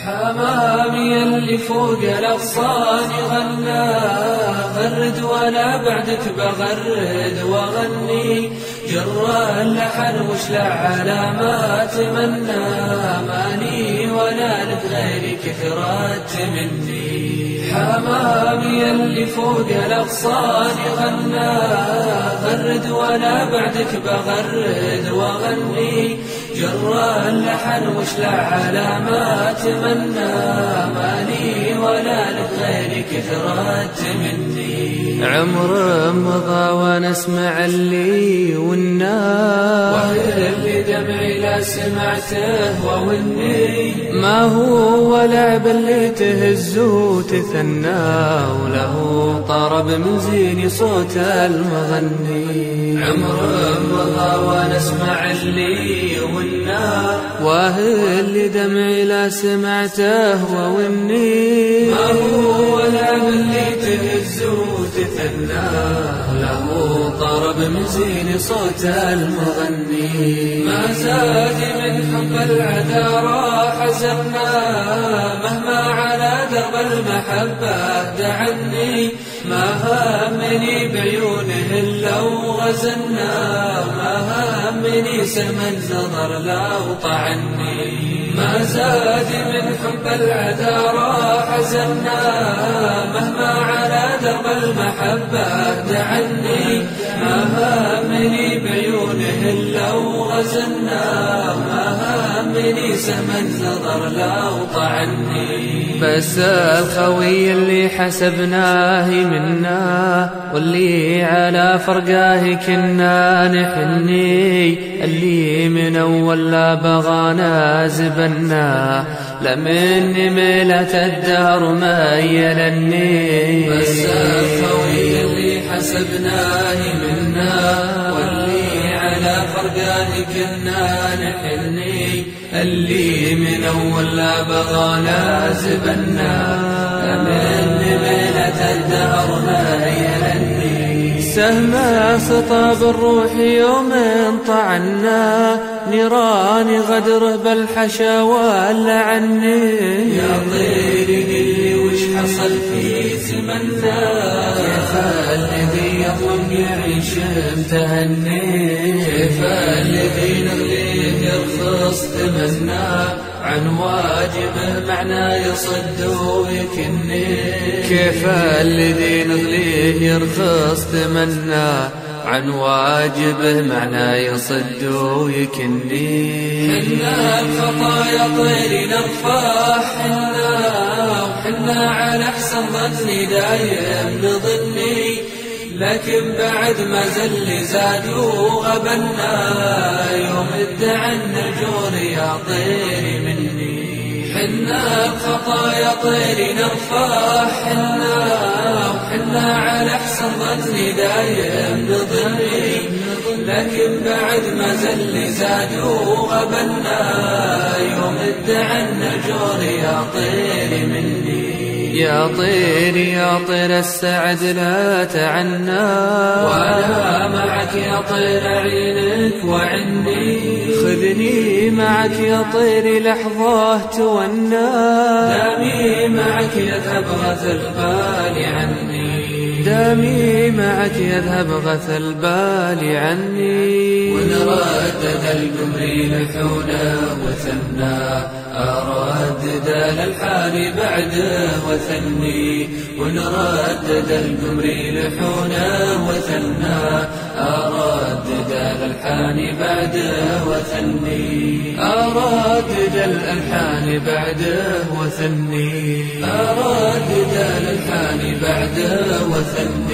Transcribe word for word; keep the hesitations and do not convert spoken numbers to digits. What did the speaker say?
حمامي اللي فوق الأغصان غنى غرد ولا بعدك بغرد وغني جرى اللحن وشلع على ما أتمنى ماني ولا لك غيرك كثرت مني. حمامي اللي فوق الأغصان غنى غرد ولا بعدك بغرد وغني جرى اللحن وشلع على ما أتمنى ماني ولا لك غيرك كثرت مني. عمر مضى وانا اسمع اللي والنار وهي اللي دمعي لا سمعته ووني ما هو لعب اللي تهز وتثنى وله طرب من زين صوت المغني. عمر مضى وانا اسمع اللي والنار وهي اللي دمعي لا سمعته ووني ما هو لعب اللي تهز وتثنى له طرب من زين صوت المغني. ما زاد من حب العدا راح زرنا مهما على درب المحبة دعني ما همني بعيونه إلا وغزلنا ما همني سمن نظر لو طعني. ما زاد من حب العدا راح زرنا مهما على درب المحبة دعني ما همني بعيونه إلا وغزلنا ما همني سمن نظر لو طعني. بس الخوي اللي حسبناه منا واللي على فرقاه كنا نحني اللي من أول لا بغانا زبنا لمن ميلة الدهر ميلني. بس الخوي اللي حسبناه منا واللي على فرقاه كنا نحني اللي من أول لا بغانا زبنا لمن ميلة الدهر ميلني. سهم خطاب الروح يوم طعنا نيران غدره بالحشا ولا عني. يا طيري قلي وش حصل في زمنا كيف الذي يظلم يعيش متهني كيف الذي نغليه يرخص تمنى عن واجبه معنى يصد ويكني. كيف الذي نغليه يرخص تمنى عن واجبه معنى يصد ويكني. حنا الخطايا طيري نرفع حنا وحنا على احسن ظني دايم نظني لكن بعد ما زل زاد وغبنا يوم ادعى النجور يا طيري مني. حنا الخطايا طيري نرفع حنا وحنا على احسن ظني دايم نظني لكن بعد ما زل زاد وغبنا يوم ادعى النجور يا طيري مني. يا طير يا طير السعد لا تعنا وانا معك يا طير عينك وعني خذني معك يا طير لحظة تونا دامي معك يذهب غث البال عني دامي معك يذهب غث البال عني. ونردد القمر لحونا وثنا أردد للحال بعده وثني ونردد القمر لحونا وثنا أردد للحان بعده وثني أردد الألحان بعده وثني أردد للحان بعده وثني